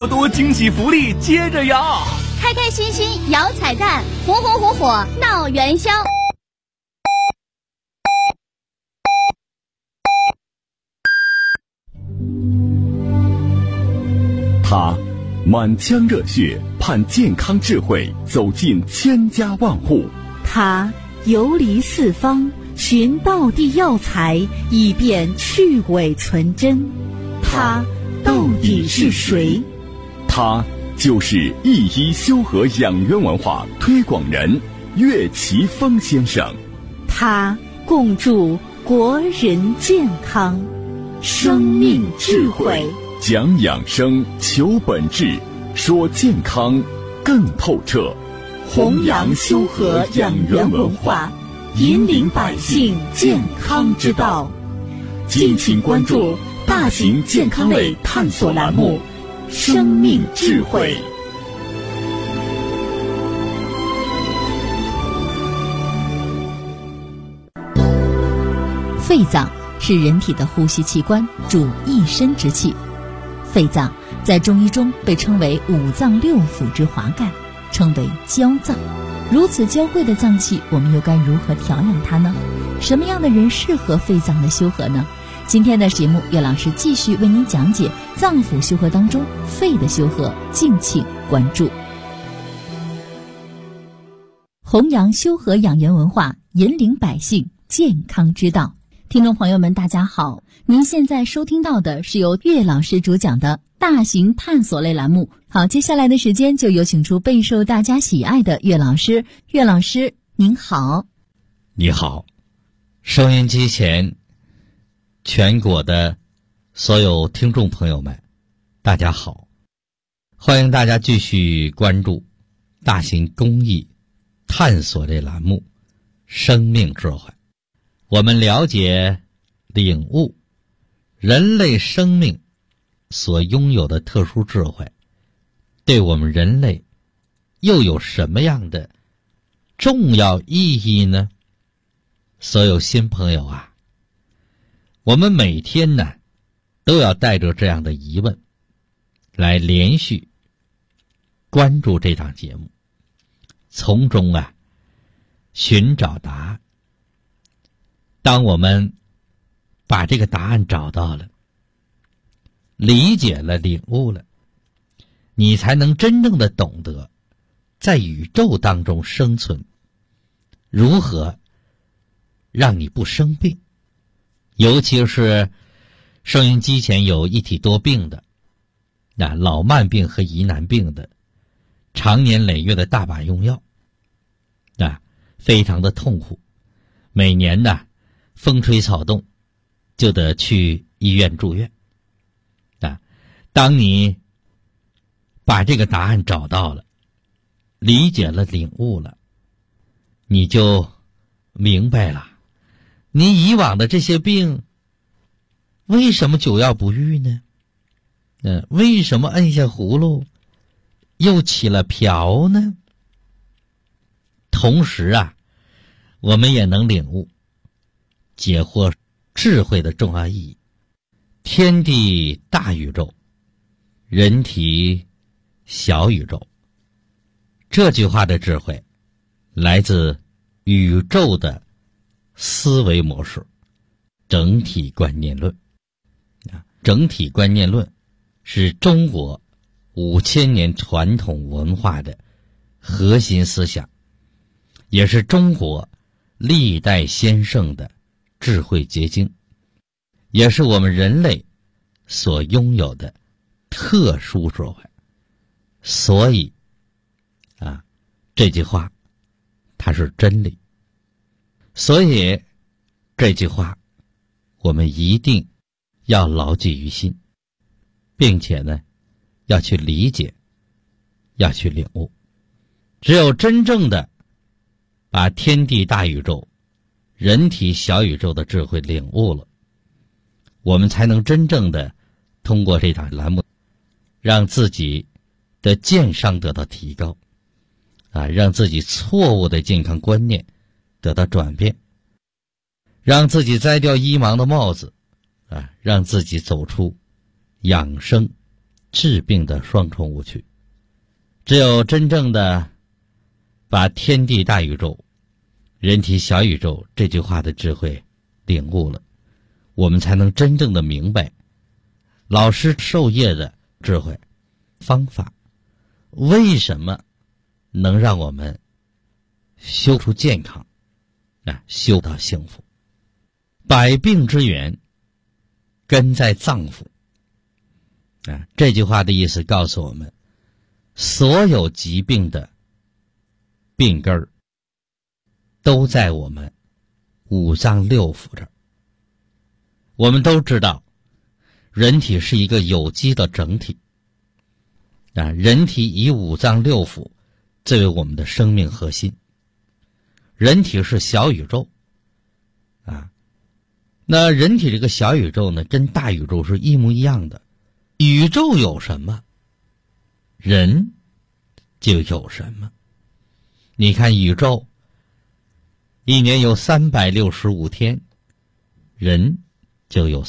多惊喜福利接着摇， 开开心心摇彩蛋，红红火火闹元宵。 他满腔热血盼健康智慧走进千家万户， 他游离四方寻道地药材，以便去伪存真。他到底是谁？ 他就是一一修和养元文化推广人岳奇峰先生。 他共筑国人健康，生命智慧， 讲养生，求本质，说健康更透彻， 弘扬修和养元文化，引领百姓健康之道。敬请关注大型健康类探索栏目《生命智慧》。 肺脏是人体的呼吸器官，主一身之气。肺脏在中医中被称为五脏六腑之华盖，称为娇脏。如此娇贵的脏器，我们又该如何调养它呢？什么样的人适合肺脏的修和呢？今天的节目，岳老师继续为您讲解脏腑修和当中肺的修和，敬请关注。弘扬修和养元文化，引领百姓健康之道。听众朋友们大家好，您现在收听到的是由岳老师主讲的大型探索类栏目。好，接下来的时间就有请出备受大家喜爱的岳老师。岳老师您好。 你好，收音机前全国的所有听众朋友们大家好，欢迎大家继续关注大型公益探索类栏目生命智慧。我们了解领悟人类生命所拥有的特殊智慧，对我们人类又有什么样的重要意义呢？所有新朋友啊，我们每天呢都要带着这样的疑问来连续关注这档节目，从中啊寻找答案。当我们把这个答案找到了，理解了，领悟了，你才能真正的懂得在宇宙当中生存，如何让你不生病。尤其是收音机前有一体多病的，老慢病和疑难病的，常年累月的大把用药，非常的痛苦，每年呢风吹草动就得去医院住院。当你把这个答案找到了，理解了，领悟了，你就明白了，你以往的这些病为什么久药不愈呢？为什么摁下葫芦又起了瓢呢？同时啊，我们也能领悟解惑智慧的重要意义。天地大宇宙，人体小宇宙，这句话的智慧来自宇宙的思维模式，整体观念论。整体观念论是中国5000年传统文化的核心思想，也是中国历代先圣的智慧结晶，也是我们人类所拥有的特殊智慧。所以这句话它是真理，所以这句话我们一定要牢记于心，并且呢要去理解，要去领悟。只有真正的把天地大宇宙、人体小宇宙的智慧领悟了，我们才能真正的通过这档栏目让自己的健康得到提高，让自己错误的健康观念得到转变，让自己摘掉医盲的帽子，让自己走出养生治病的双重误区。只有真正的把天地大宇宙、人体小宇宙这句话的智慧领悟了，我们才能真正的明白老师授业的智慧方法，为什么能让我们修出健康，修到幸福。百病之源根在脏腑，这句话的意思告诉我们，所有疾病的病根儿都在我们五脏六腑这儿。我们都知道，人体是一个有机的整体，人体以五脏六腑作为我们的生命核心。人体是小宇宙，那人体这个小宇宙呢，跟大宇宙是一模一样的。宇宙有什么，人就有什么。你看宇宙一年有365天，人就有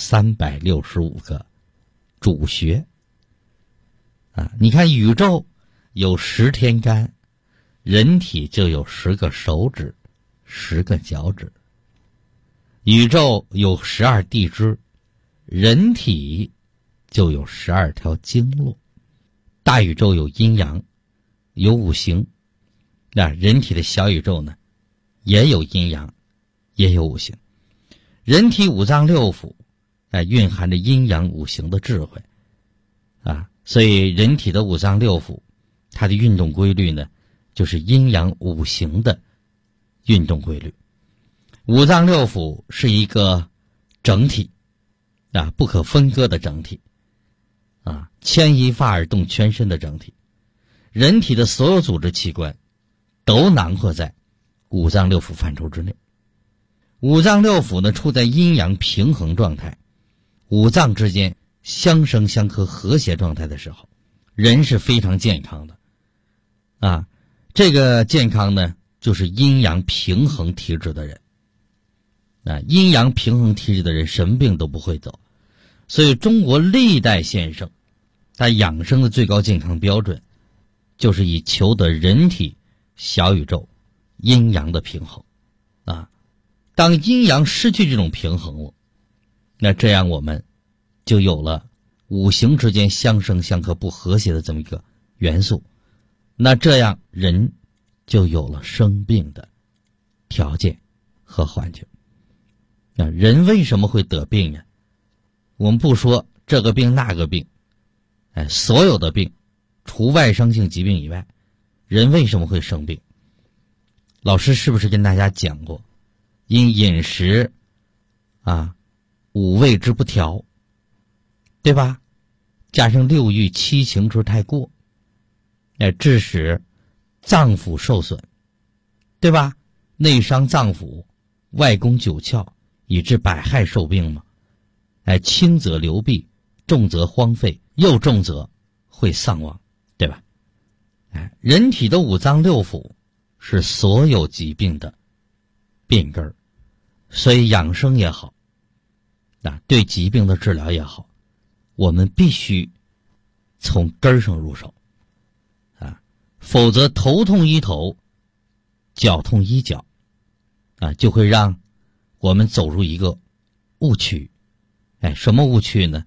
365个主穴。你看宇宙有10天干，人体就有10个手指，10个脚趾。宇宙有12地支，人体就有12条经络。大宇宙有阴阳，有五行，人体的小宇宙呢，也有阴阳，也有五行。人体五脏六腑，蕴含着阴阳五行的智慧，所以人体的五脏六腑，它的运动规律呢，就是阴阳五行的运动规律。五脏六腑是一个整体，不可分割的整体，牵一发而动全身的整体。人体的所有组织器官都囊括在五脏六腑范畴之内。五脏六腑呢，处在阴阳平衡状态，五脏之间相生相克和谐状态的时候，人是非常健康的。这个健康呢，就是阴阳平衡体质的人。阴阳平衡体质的人什么病都不会走。所以中国历代先生他养生的最高健康标准，就是以求得人体小宇宙阴阳的平衡。当阴阳失去这种平衡了，那这样我们就有了五行之间相生相克不和谐的这么一个元素，那这样人就有了生病的条件和环境。人为什么会得病呢？我们不说这个病那个病，所有的病除外伤性疾病以外，人为什么会生病？老师是不是跟大家讲过，因饮食五味之不调，对吧？加上六欲七情之太过，致使脏腑受损，对吧？内伤脏腑，外攻九窍，以致百害受病嘛。轻则流弊，重则荒废，又重则会丧亡，对吧？人体的五脏六腑是所有疾病的病根儿，所以养生也好，对疾病的治疗也好，我们必须从根儿上入手，否则头痛医头，脚痛医脚，就会让我们走入一个误区。什么误区呢？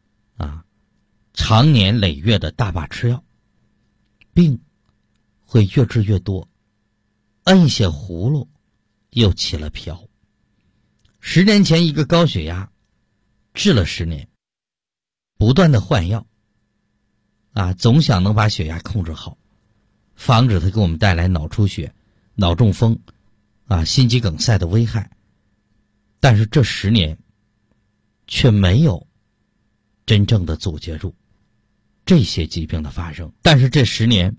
常年累月的大把吃药，病会越治越多，摁下葫芦又起了瓢。10年前一个高血压治了10年，不断的换药，总想能把血压控制好，防止它给我们带来脑出血、脑中风、心肌梗塞的危害。但是这10年却没有真正的阻截住这些疾病的发生。但是这10年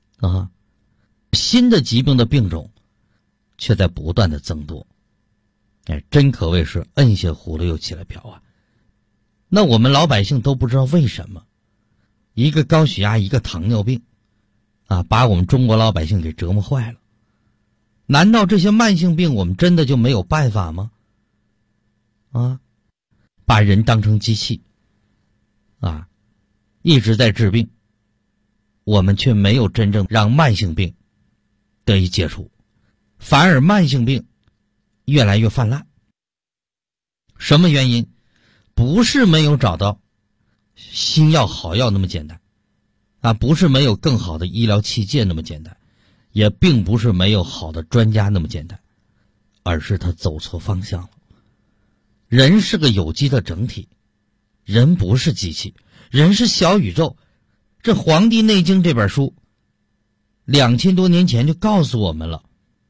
新的疾病的病种却在不断的增多。真可谓是摁下葫芦又起了瓢啊。那我们老百姓都不知道为什么一个高血压一个糖尿病把我们中国老百姓给折磨坏了。难道这些慢性病我们真的就没有办法吗？把人当成机器一直在治病，我们却没有真正让慢性病得以解除，反而慢性病越来越泛滥。什么原因？不是没有找到新药好药那么简单啊，不是没有更好的医疗器械那么简单，也并不是没有好的专家那么简单，而是他走错方向了。人是个有机的整体，人不是机器，人是小宇宙。这《黄帝内经》这本书2000多年前就告诉我们了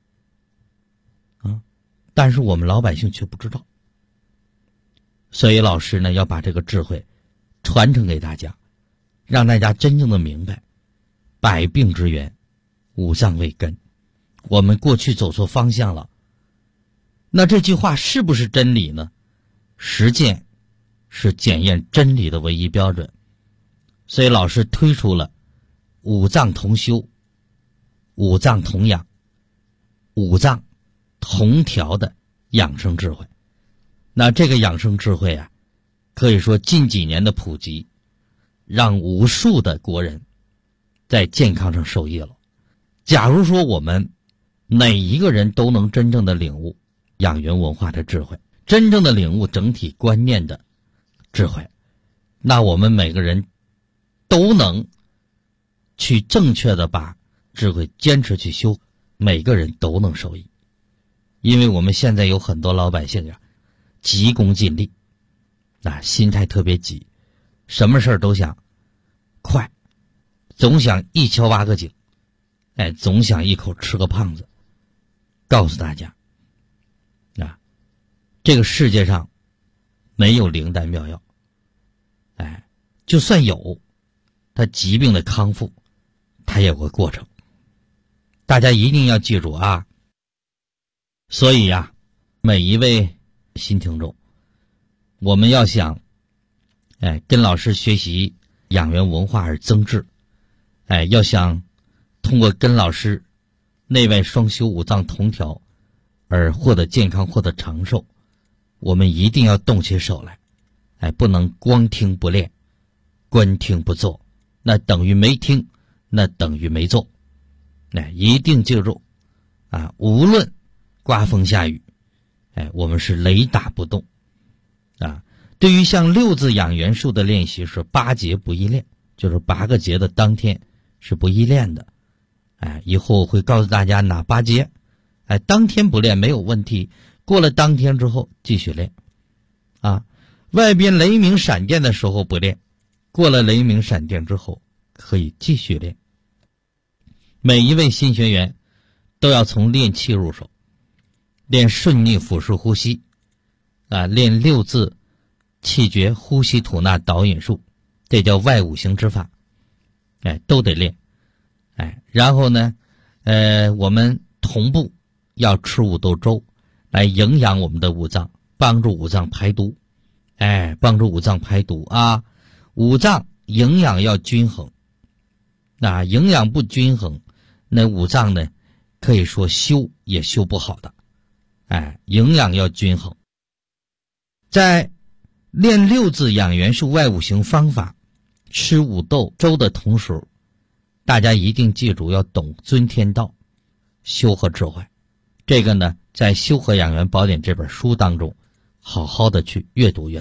啊，但是我们老百姓却不知道。所以老师呢，要把这个智慧传承给大家，让大家真正的明白百病之源，五脏为根。我们过去走错方向了，那这句话是不是真理呢？实践是检验真理的唯一标准。所以老师推出了五脏同修、五脏同养、五脏同调的养生智慧。那这个养生智慧啊，可以说近几年的普及，让无数的国人在健康上受益了。假如说我们每一个人都能真正的领悟养元文化的智慧，真正的领悟整体观念的智慧，那我们每个人都能去正确的把智慧坚持去修，每个人都能受益。因为我们现在有很多老百姓呀，急功近利啊，心态特别急，什么事儿都想快，总想一敲八个井，总想一口吃个胖子。告诉大家啊，这个世界上没有灵丹妙药，就算有，它疾病的康复它也有个过程，大家一定要记住啊。所以呀，每一位新听众，我们要想跟老师学习养元文化而增智，要想通过跟老师内外双修、五脏同调而获得健康、获得长寿，我们一定要动起手来，不能光听不练，观听不做，那等于没听，那等于没做。一定记住啊，无论刮风下雨，我们是雷打不动啊。对于像六字养元术的练习是8节不易练，就是8个节的当天是不易练的。以后会告诉大家哪8节，当天不练没有问题，过了当天之后继续练啊。外边雷鸣闪电的时候不练，过了雷鸣闪电之后可以继续练。每一位新学员都要从练气入手，练顺逆腹式呼吸练6字气诀呼吸吐纳导引术，这叫外五行之法，都得练。然后呢我们同步要吃五豆粥来营养我们的五脏，帮助五脏排毒，帮助五脏排毒啊。五脏营养要均衡，那营养不均衡，那五脏呢可以说修也修不好的。营养要均衡。在练6字养元术外五行方法吃五豆粥的同时，大家一定记住要懂尊天道，修和智慧。这个呢在《修和养元宝典》这本书当中好好的去阅读。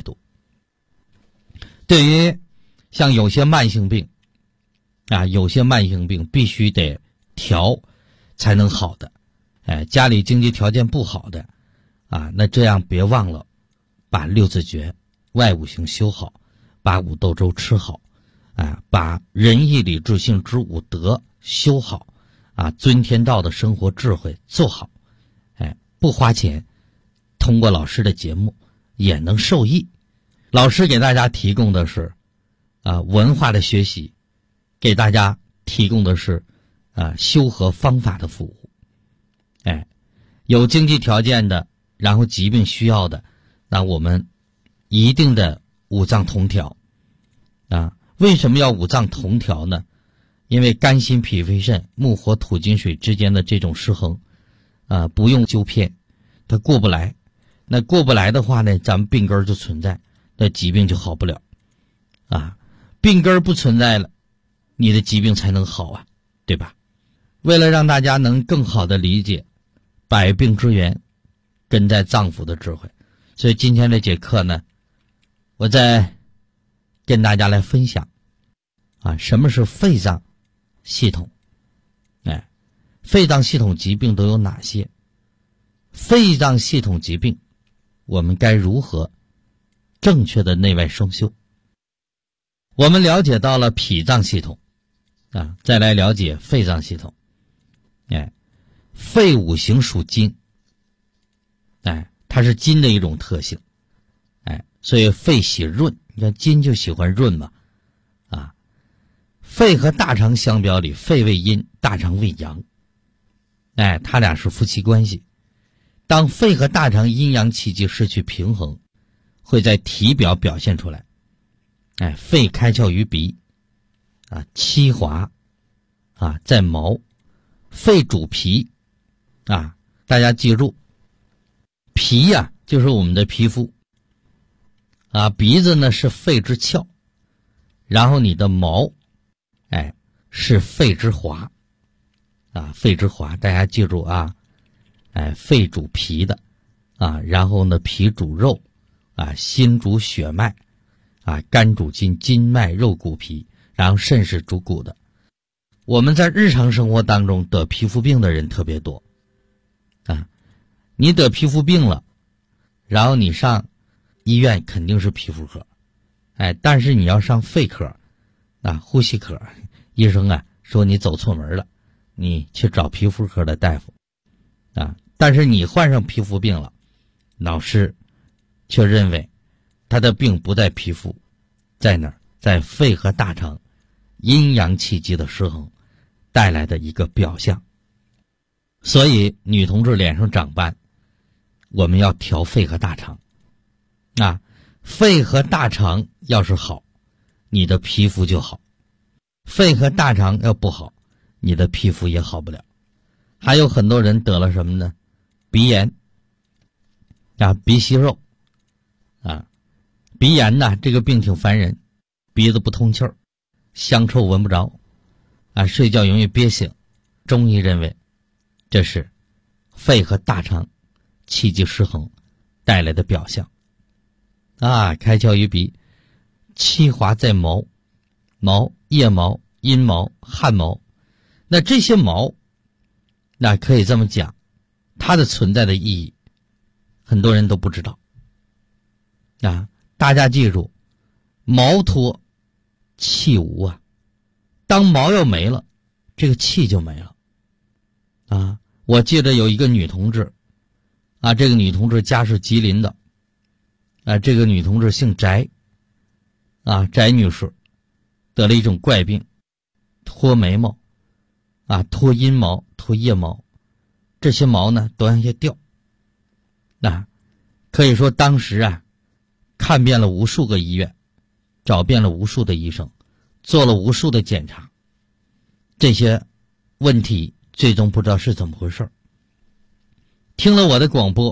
对于像有些慢性病有些慢性病必须得调才能好的，家里经济条件不好的那这样别忘了把6字诀外五行修好，把五豆粥吃好，把仁义礼智信之五德修好，尊天道的生活智慧做好，不花钱，通过老师的节目也能受益。老师给大家提供的是文化的学习，给大家提供的是修和方法的服务。有经济条件的，然后疾病需要的，那我们一定的五脏同调为什么要五脏同调呢？因为肝心脾肺肾木火土金水之间的这种失衡不用纠偏，它过不来。那过不来的话呢，咱们病根就存在，那疾病就好不了病根不存在了，你的疾病才能好啊，对吧？为了让大家能更好的理解百病之源根在脏腑的智慧，所以今天这节课呢，我再跟大家来分享什么是肺脏系统，肺脏系统疾病都有哪些？肺脏系统疾病我们该如何正确的内外双修？我们了解到了脾脏系统再来了解肺脏系统。肺五行属金，它是金的一种特性，所以肺喜润，你看金就喜欢润嘛，肺和大肠相表里，肺为阴，大肠为阳，它俩是夫妻关系。当肺和大肠阴阳气机失去平衡，会在体表表现出来。肺开窍于鼻，气滑，在毛。肺主皮，大家记住，皮就是我们的皮肤，鼻子呢是肺之窍，然后你的毛，是肺之华，肺之华，大家记住肺主皮的，然后呢脾主肉，心主血脉，肝主筋，筋脉肉骨皮，然后肾是主骨的。我们在日常生活当中得皮肤病的人特别多，你得皮肤病了，然后你上医院肯定是皮肤科，但是你要上肺科，呼吸科，医生说你走错门了，你去找皮肤科的大夫，但是你患上皮肤病了，老师却认为他的病不在皮肤，在哪儿？在肺和大肠阴阳气机的失衡带来的一个表象。所以女同志脸上长斑，我们要调肺和大肠，肺和大肠要是好，你的皮肤就好；肺和大肠要不好，你的皮肤也好不了。还有很多人得了什么呢？鼻炎，鼻息肉，鼻炎这个病挺烦人，鼻子不通气儿，香臭闻不着，睡觉容易憋醒。中医认为这是肺和大肠气机失衡带来的表象。开窍于鼻，气滑在毛，毛、腋毛、阴毛、汗毛。那这些毛，可以这么讲，它的存在的意义很多人都不知道。大家记住，毛脱气无当毛要没了，这个气就没了。我记得有一个女同志，这个女同志家是吉林的，这个女同志姓翟，翟女士得了一种怪病，脱眉毛，脱阴毛，脱腋毛，这些毛呢都往下掉。可以说当时看遍了无数个医院，找遍了无数的医生，做了无数的检查，这些问题最终不知道是怎么回事。听了我的广播，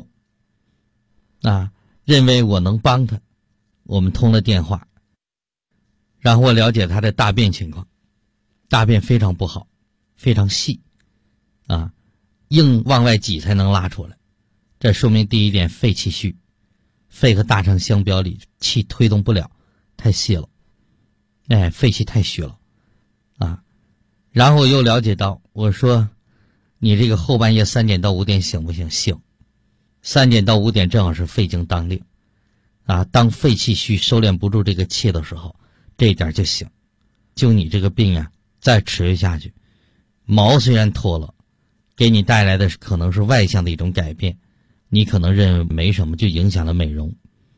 认为我能帮他，我们通了电话，然后我了解他的大便情况，大便非常不好，非常细，硬往外挤才能拉出来。这说明第一点，肺气虚，肺和大肠相表里气推动不了，太细了，肺气太虚了，然后又了解到，我说你这个后半夜3点到5点醒不醒？醒。3点到5点正好是肺经当令，当肺气虚收敛不住这个气的时候，这一点就醒。就你这个病再持续下去，毛虽然脱了，给你带来的可能是外向的一种改变，你可能认为没什么，就影响了美容。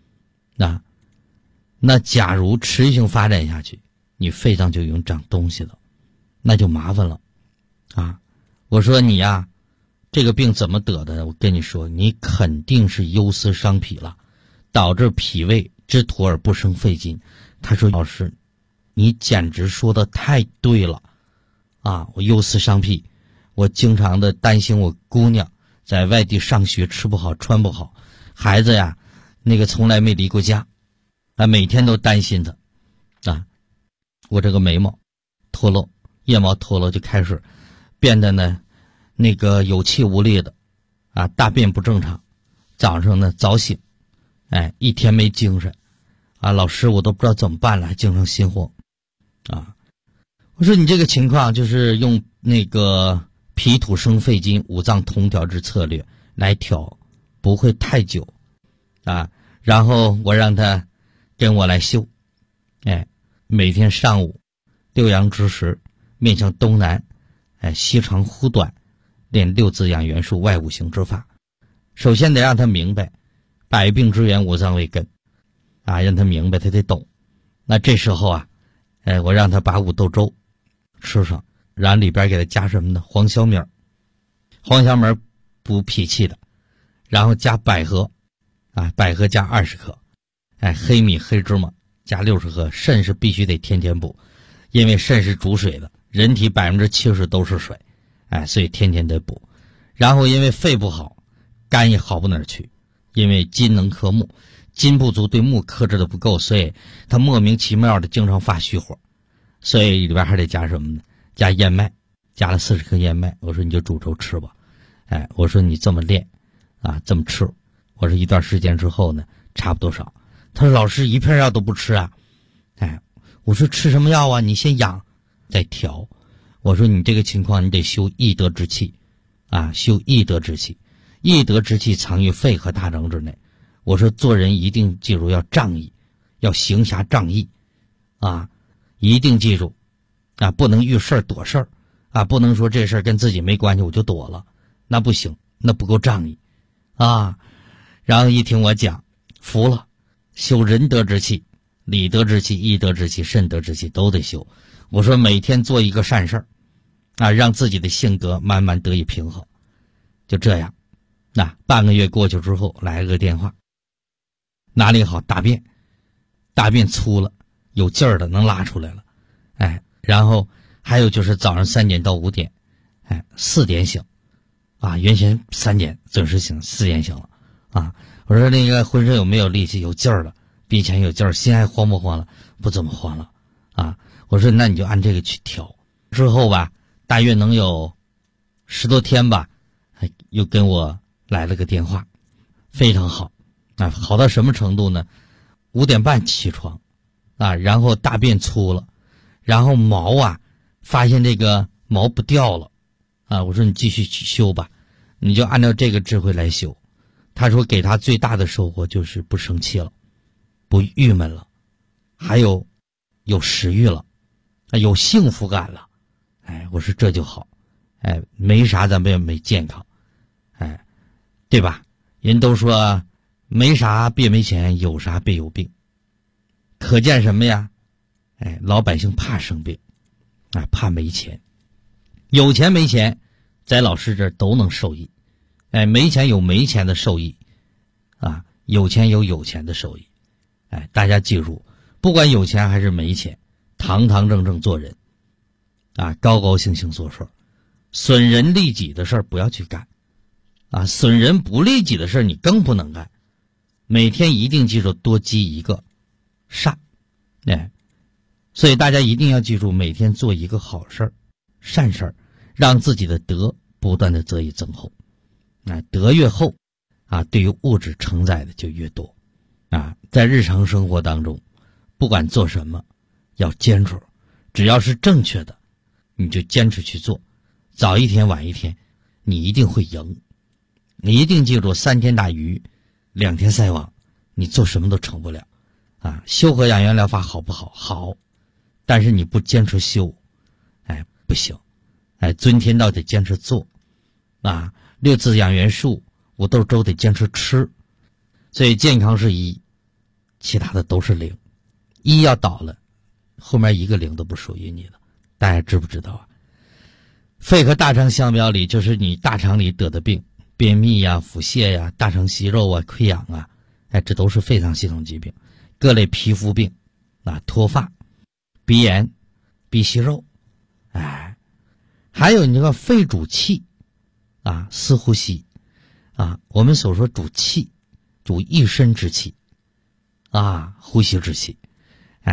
那假如持续性发展下去，你肺脏就已经长东西了，那就麻烦了。我说你这个病怎么得的？我跟你说，你肯定是忧思伤脾了，导致脾胃之土而不生肺金。他说老师，你简直说的太对了我忧思伤脾，我经常的担心我姑娘在外地上学吃不好穿不好，孩子那个从来没离过家，每天都担心他我这个眉毛脱落，腋毛脱落，就开始变得呢那个有气无力的啊，大便不正常，早上呢早醒，一天没精神啊，老师我都不知道怎么办了，还经常心慌啊。我说你这个情况就是用那个脾土生肺金五脏同调之策略来调，不会太久啊。然后我让他跟我来修，每天上午六阳之时，面向东南，膝长呼短，练六字养元术外五行之法。首先得让他明白百病之源五脏为根啊，让他明白，他得懂。那这时候啊，我让他把五豆粥吃上，然后里边给他加什么呢？黄小米儿，黄小米儿补脾气的，然后加百合啊，百合加20克，黑米黑芝麻加60克。肾是必须得天天补，因为肾是主水的，人体70%都是水，所以天天得补。然后因为肺不好，肝也好不哪儿去，因为金能克木，金不足对木克制的不够，所以他莫名其妙的经常发虚火，所以里边还得加什么呢？加燕麦，加了40克燕麦。我说你就煮粥吃吧，我说你这么练啊，这么吃。我说一段时间之后呢，差不多少。他说老师一片药都不吃啊，我说吃什么药啊？你先养再调。我说你这个情况你得修益德之气啊，修益德之气。益德之气藏于肺和大肠之内。我说做人一定记住要仗义，要行侠仗义啊，一定记住啊，不能遇事儿躲事儿啊，不能说这事儿跟自己没关系我就躲了，那不行，那不够仗义啊。然后一听我讲，服了，修仁德之气、礼德之气、义德之气、慎德之气都得修。我说每天做一个善事儿啊，让自己的性格慢慢得以平衡。就这样，半个月过去之后来了个电话，哪里好？大便粗了，有劲儿的能拉出来了，然后还有就是早上3点到5点，4点醒啊，原先3点准时醒，4点醒了啊。我说那个浑身有没有力气？有劲儿了，比以前有劲儿，心还慌不慌了？不怎么慌了啊。我说那你就按这个去调。之后吧，大约能有10多天吧，又跟我来了个电话，非常好啊，好到什么程度呢？5点半起床啊，然后大便粗了，然后毛啊，发现这个毛不掉了啊。我说你继续去修吧，你就按照这个智慧来修。他说给他最大的收获就是不生气了，不郁闷了，还有食欲了，有幸福感了。我说这就好，没啥咱们也没健康，对吧？人都说没啥别没钱，有啥别有病。可见什么呀？老百姓怕生病，怕没钱。有钱没钱，在老师这儿都能受益。没钱有没钱的受益，有钱有有钱的受益。大家记住，不管有钱还是没钱，堂堂正正做人，高高兴兴做事儿，损人利己的事儿不要去干，损人不利己的事儿你更不能干。每天一定记住多积一个善，所以大家一定要记住，每天做一个好事儿、善事儿，让自己的德不断的得以增厚。德越厚，对于物质承载的就越多。在日常生活当中，不管做什么，要坚持，只要是正确的，你就坚持去做，早一天晚一天，你一定会赢。你一定记住，3天打鱼，2天晒网，你做什么都成不了。修和养元疗法好不好？好，但是你不坚持修，不行。尊天道得坚持做，六字养元术、五豆粥得坚持吃。所以健康是1，其他的都是0。1要倒了，后面1个0都不属于你了。大家知不知道啊？肺和大肠相表里，就是你大肠里得的病，便秘呀、腹泻呀、大肠息肉啊、溃疡啊，这都是肺脏系统疾病。各类皮肤病脱发、鼻炎、鼻息肉，还有你这个肺主气司呼吸我们所说主气，主一身之气呼吸之气。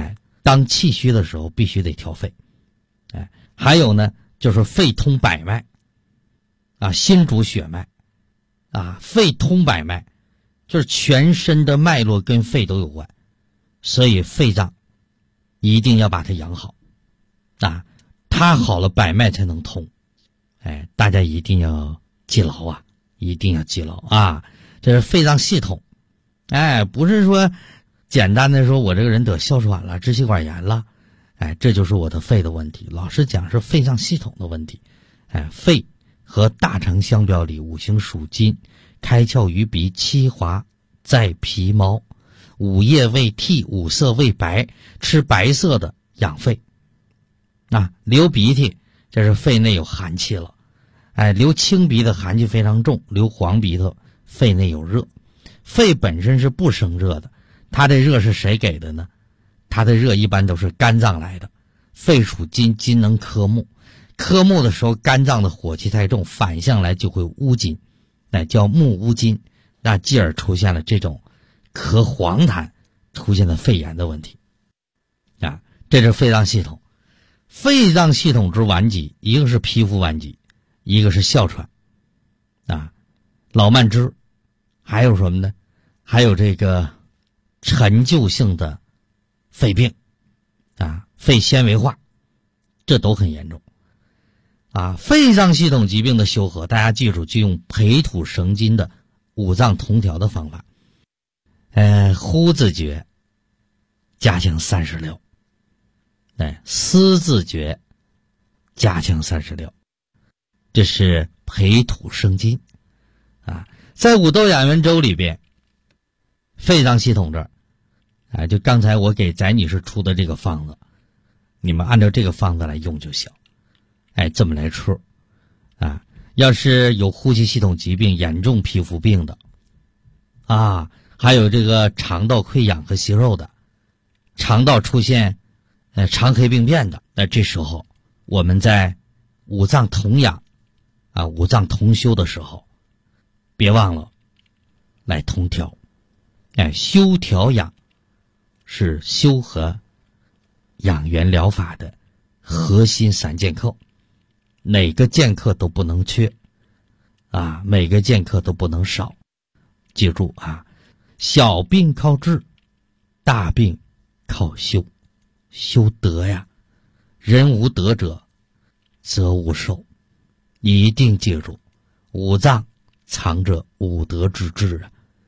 当气虚的时候必须得调肺。还有呢就是肺通百脉心主血脉肺通百脉，就是全身的脉络跟肺都有关，所以肺脏一定要把它养好它好了百脉才能通。大家一定要记牢一定要记牢这是肺脏系统。不是说简单的说我这个人得哮喘了，支气管炎了，这就是我的肺的问题。老实讲是肺脏系统的问题。肺和大肠相表里，五行属金，开窍于鼻，七华在皮毛，五叶为涕，五色为白，吃白色的养肺。流鼻涕这是肺内有寒气了。流青鼻的寒气非常重，流黄鼻头肺内有热。肺本身是不生热的，它的热是谁给的呢？它的热一般都是肝脏来的。肺属金，金能克木，克木的时候肝脏的火气太重，反向来就会乌金，叫木乌金，继而出现了这种咳黄痰，出现了肺炎的问题。这是肺脏系统。肺脏系统之顽疾，一个是皮肤顽疾，一个是哮喘老慢支，还有什么呢？还有这个陈旧性的肺病肺纤维化，这都很严重肺脏系统疾病的修和，大家记住，就用培土生金的五脏同调的方法。呼字诀加强36，思字诀加强36，这是培土生金在五斗养元粥里边，肺脏系统这儿就刚才我给翟女士出的这个方子，你们按照这个方子来用就行。这么来吃要是有呼吸系统疾病、严重皮肤病的还有这个肠道溃疡和息肉的，肠道出现肠黑病变的，这时候我们在五脏同养五脏同修的时候，别忘了来同调。修调养是修和养元疗法的核心3剑客，哪个剑客都不能缺每个剑客都不能少。记住小病靠治，大病靠修。修德人无德者则无寿。一定记住，五脏藏着五德之治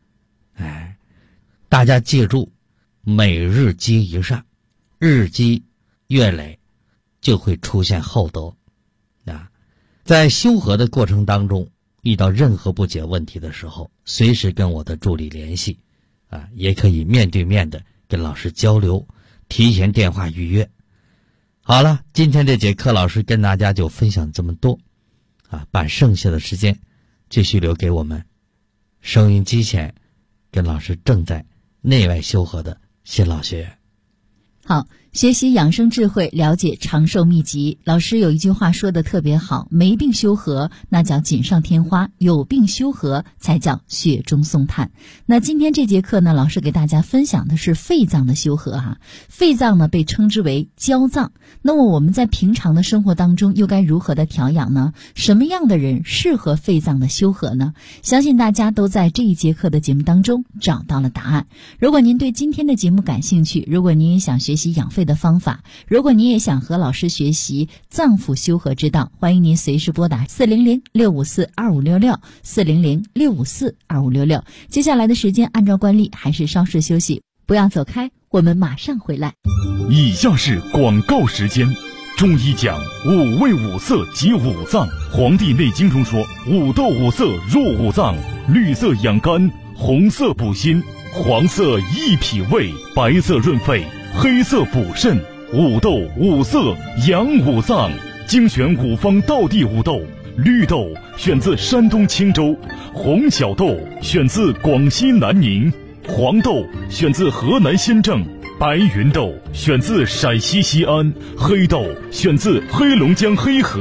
大家记住，每日积一善，日积月累就会出现厚德在修和的过程当中，遇到任何不解问题的时候，随时跟我的助理联系也可以面对面的跟老师交流，提前电话预约。好了，今天这节课老师跟大家就分享这么多把剩下的时间继续留给我们收音机前跟老师正在内外修和的新老学员。 好，学习养生智慧，了解长寿秘籍。老师有一句话说的特别好，没病修和那叫锦上添花，有病修和才叫雪中送炭。那今天这节课呢，老师给大家分享的是肺脏的修和肺脏呢被称之为娇脏。那么我们在平常的生活当中又该如何的调养呢？什么样的人适合肺脏的修和呢？相信大家都在这一节课的节目当中找到了答案。如果您对今天的节目感兴趣，如果您也想学习养肺的方法，如果您也想和老师学习脏腑修和之道，欢迎您随时拨打400-654-2566 400-654-2566。接下来的时间按照惯例还是稍事休息，不要走开，我们马上回来。 以下是广告时间。中医讲五味五色及五脏，黄帝内经中说五斗五色入五脏，绿色养肝，红色补心，黄色益脾胃，白色润肺，黑色补肾，五斗五色养五脏。精选五方道地五豆，绿豆选自山东青州，红小豆选自广西南宁，黄豆选自河南新郑，白云豆选自陕西西安，黑豆选自黑龙江黑河。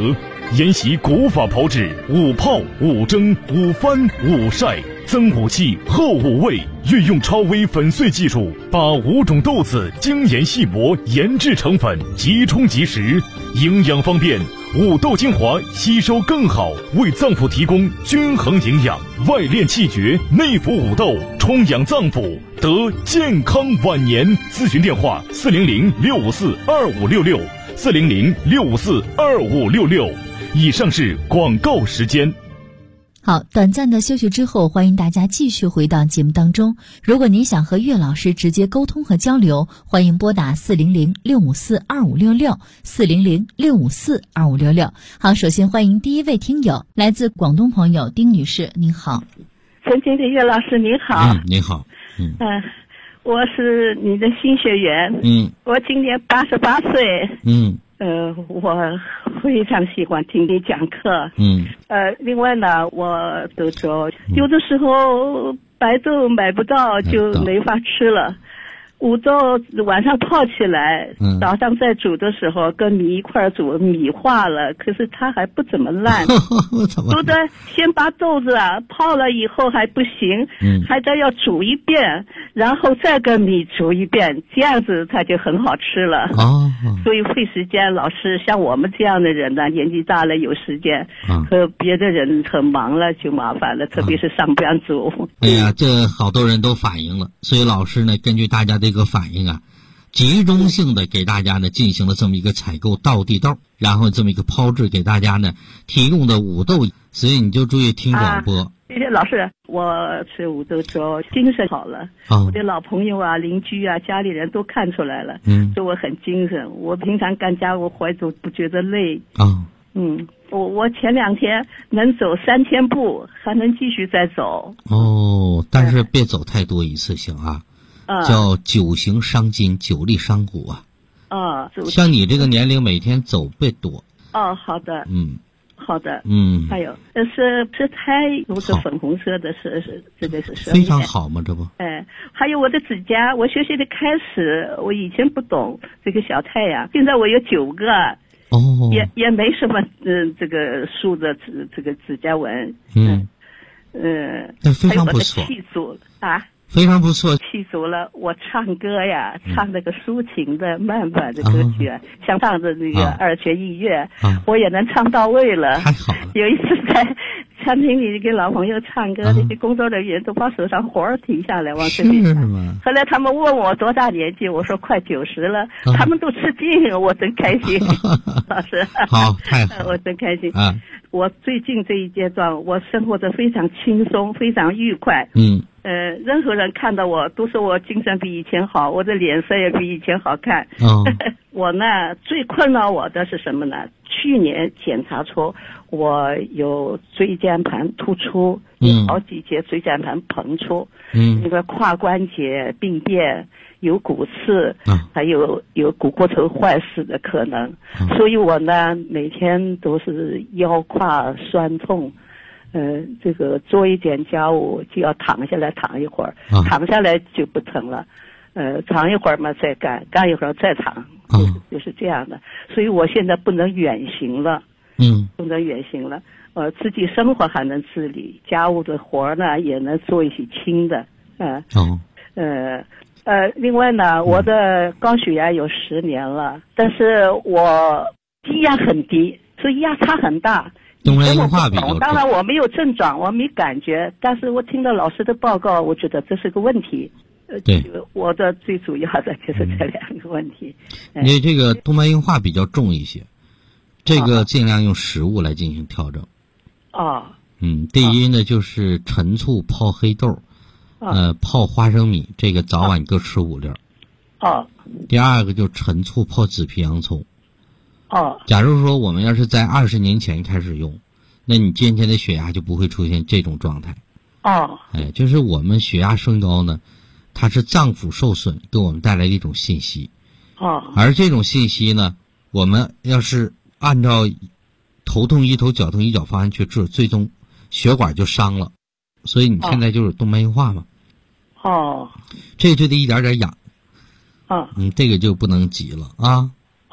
研习古法炮制，五泡、五蒸、五翻、五晒，增五气，后五味，运用超微粉碎技术，把5种豆子精研细磨，研制成粉，即冲即食，营养方便。五豆精华吸收更好，为脏腑提供均衡营养，外练气绝，内服五豆，充养脏腑，得健康晚年。咨询电话400-654-2566，400-654-2566。以上是广告时间。 好，短暂的休息之后，欢迎大家继续回到节目当中。如果您想和岳老师直接沟通和交流，欢迎拨打400-654-2566，400-654-2566。好，首先欢迎第一位听友，来自广东朋友丁女士，您好。 尊敬的岳老师您好。 您好。 我是你的新学员。我今年88岁。我非常喜欢听你讲课。另外呢，我都说有的时候白粥买不到就没法吃了。五豆晚上泡起来，早上再煮的时候跟米一块煮，米化了，可是它还不怎么烂。对不对？先把豆子泡了以后还不行，还得要煮一遍，然后再跟米煮一遍，这样子它就很好吃了。所以费时间，老师像我们这样的人呢，年纪大了有时间，和别的人很忙了就麻烦了，特别是上班族。 哎呀，这好多人都反映了，所以老师呢，根据大家的这个反应集中性的给大家呢进行了这么一个采购倒地豆，然后这么一个炮制给大家呢提供的五豆，所以你就注意听广播。 谢谢老师，我吃五豆之后精神好了。我的老朋友邻居家里人都看出来了，说我很精神。我平常干家务活都不觉得累。我前2天能走3000步，还能继续再走。 但是别走太多，一次性叫久行伤筋，久立伤骨像你这个年龄，每天走别多。 好的。好的。还有是胎都是粉红色的，是这个是非常好嘛，这不。 还有我的指甲，我学习的开始，我以前不懂这个小太阳，现在我有9个。也没什么这个树的这个指甲纹。 那非常不错。 还有我的气足非常不错， 气足了。我唱歌唱那个抒情的慢板的歌曲像唱的那个2泉映月，我也能唱到位了。 太好了。 有一次在餐厅里给老朋友唱歌，那些工作人员都把手上活儿停下来往这里唱。后来他们问我多大年纪，我说快90了，他们都吃惊，我真开心。老师， 好，太好， 我真开心。我最近这一阶段，我生活得非常轻松，非常愉快。任何人看到我都说我精神比以前好，我的脸色也比以前好看。我呢，最困扰我的是什么呢？去年检查出我有椎间盘突出，有好几节椎间盘膨出，那个胯关节病变，有骨刺，还有股骨头坏死的可能。所以我呢，每天都是腰胯酸痛。这个做一点家务就要躺下来躺一会儿，躺下来就不疼了，躺一会儿嘛再干一会儿再躺，就是这样的。所以我现在不能远行了，不能远行了。自己生活还能自理，家务的活呢也能做一些轻的。另外呢，我的高血压有10年了，但是我低压很低，所以压差很大。 动脉硬化比较重。 当然我没有症状，我没感觉，但是我听到老师的报告，我觉得这是个问题。 对， 我的最主要的就是这2个问题。 因为这个动脉硬化比较重一些，这个尽量用食物来进行调整。第一呢就是陈醋泡黑豆，泡花生米，这个早晚各吃5粒。第二个就陈醋泡紫皮洋葱。假如说我们要是在20年前开始用，那你今天的血压就不会出现这种状态。就是我们血压升高呢，它是脏腑受损给我们带来的一种信息。而这种信息呢，我们要是按照头痛医头，脚痛医脚方案去治，最终血管就伤了。所以你现在就是动脉硬化嘛。这就得一点点养。这个就不能急了。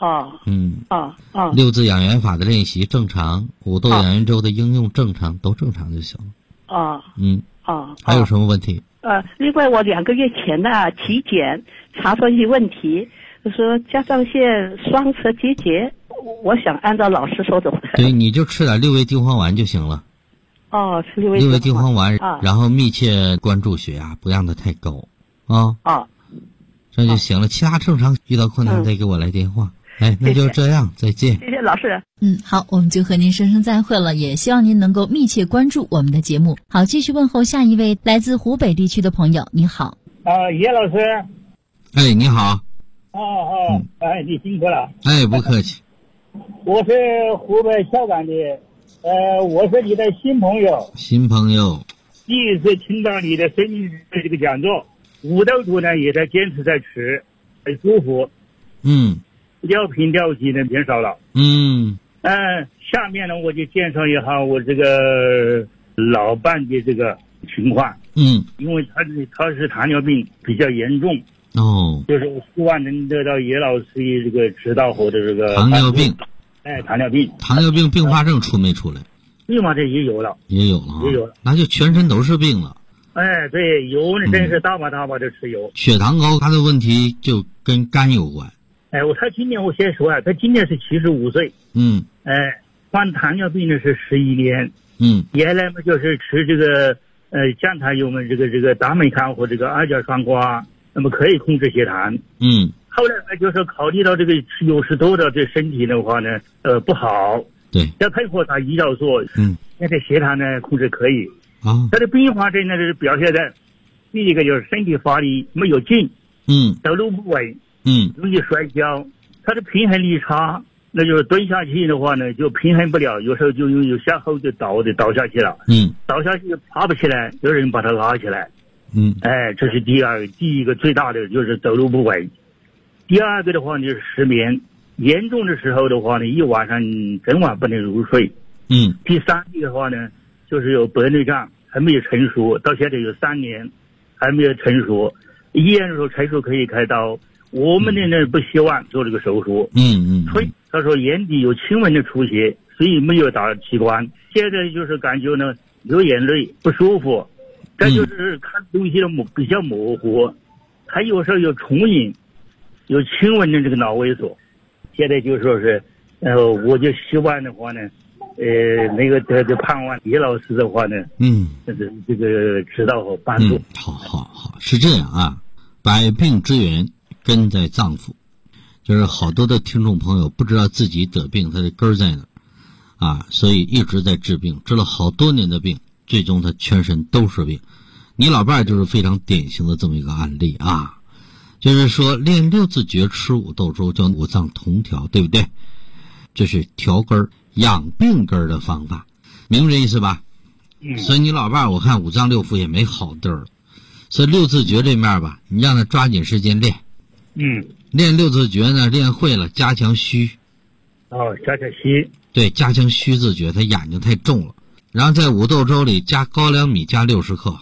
六字养元法的练习正常，五豆养元粥的应用正常，都正常就行了。还有什么问题？ 另外我2个月前呢体检查出一些问题，就说甲状腺双侧结节，我想按照老师说的。 对，你就吃点6味地黄丸就行了。 吃6味地黄丸，然后密切关注血压，不让它太高。这就行了。其他正常遇到困难再给我来电话。那就这样，再见。 谢谢老师。 好，我们就和您说声再会了，也希望您能够密切关注我们的节目。好，继续问候下一位来自湖北地区的朋友。你好。 叶老师。 你好。 你辛苦了。 不客气。 我是湖北孝感的，我是你的新朋友。第一次听到你的声音的这个讲座，五豆粥呢也在坚持在吃，很舒服。尿频尿急呢减少了。下面呢我就介绍一下我这个老伴的这个情况。因为他是糖尿病比较严重。就是我希望能得到叶老师这个指导和的这个糖尿病。 糖尿病并发症出没出来？ 并发症也有了。 那就全身都是病了。 对，油呢真是大把的吃油。 血糖高，他的问题就跟肝有关。 他今年我先说他今年是75岁。患糖尿病呢是11年。原来嘛就是吃这个降糖油嘛，这个达美康和这个阿胶双胍，那么可以控制血糖。后来呢就是考虑到这个吃油吃多了对身体的话呢不好。 对， 要配合他胰岛素。现在血糖呢控制可以。他的并发症呢是表现在第一个就是身体发力没有劲。走路不稳。容易摔跤，他的平衡力差，那就是蹲下去的话呢就平衡不了，有时候就有向后就倒下去了。倒下去爬不起来，有人把他拉起来。这是第一个最大的就是走路不稳。第二个的话就是失眠，严重的时候的话呢一晚上整晚不能入睡。第三个的话呢就是有白内障还没有成熟，到现在有3年还没有成熟，医院说成熟可以开刀。我们呢不希望做这个手术。所以他说眼底有轻微的出血，所以没有打器官。现在就是感觉呢流眼泪不舒服，再就是看东西的比较模糊，还有时候有重影，有轻微的这个脑萎缩。现在就说是我就希望的话呢那个盼望叶老师的话呢这个指导和帮助。 好，是这样啊，百病之源根在脏腑，就是好多的听众朋友不知道自己得病他的根在哪所以一直在治病，治了好多年的病，最终他全身都是病。你老伴就是非常典型的这么一个案例就是说练6字诀吃五豆粥叫五脏同调，对不对？这是调根养病根的方法，明白这意思吧？所以你老伴我看五脏六腑也没好地儿，所以6字诀这面吧，你让他抓紧时间练。练6字诀呢，练会了加强虚。 加强虚。 对，加强虚字诀，他眼睛太重了。然后在五豆粥里加高粱米加60克。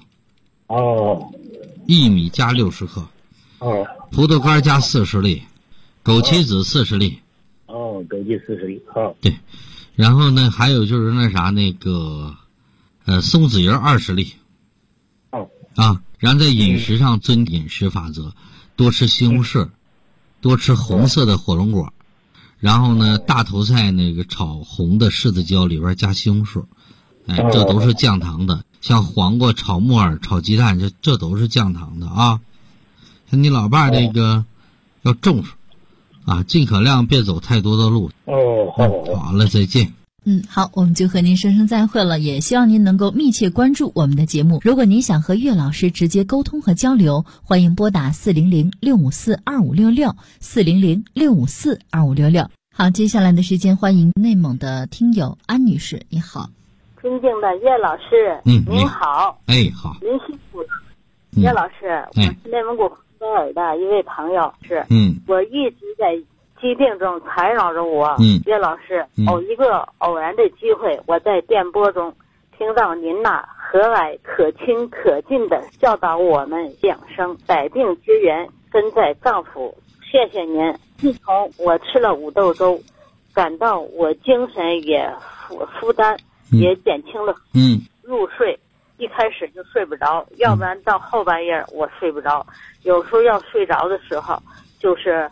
薏米加60克。葡萄干加40粒，枸杞子40粒。 枸杞40粒。 对，然后呢，还有就是那个松子叶20粒。然后在饮食上遵饮食法则，多吃西红柿，多吃红色的火龙果，然后呢大头菜那个炒红的柿子椒里边加西红柿，这都是降糖的。像黄瓜炒木耳炒鸡蛋，这都是降糖的像你老爸这个要重视尽可量别走太多的路。好了，再见。 好，我们就和您说声再会了，也希望您能够密切关注我们的节目。如果您想和岳老师直接沟通和交流，欢迎拨打400-654-2566 400-654-2566。好，接下来的时间欢迎内蒙的听友安女士，你好。 尊敬的岳老师，您好。 好。 您辛苦了。岳老师，我是内蒙古呼和尔的一位朋友，我一直在疾病中缠绕着我。岳老师，一个偶然的机会，我在电波中听到您和蔼可亲可敬的教导我们养生，百病之源根在脏腑， 谢谢您。自从我吃了五豆粥，感到我精神也负担也减轻了。入睡一开始就睡不着，要不然到后半夜我睡不着。有时候要睡着的时候，就是